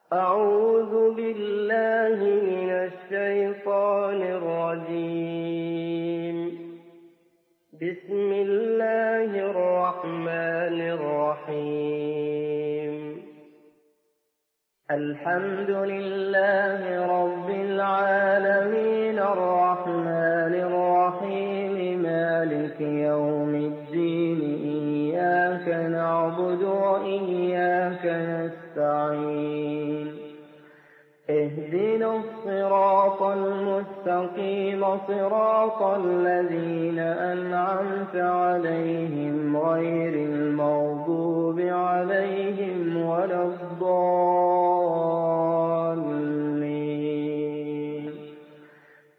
أعوذ بالله من الشيطان الرجيم. بسم الله الرحمن الرحيم. الحمد لله رب العالمين الرحمن الرحيم مالك يوم الدين إياك نعبد وإياك نستعين اهدنا الصراط المستقيم صراط الذين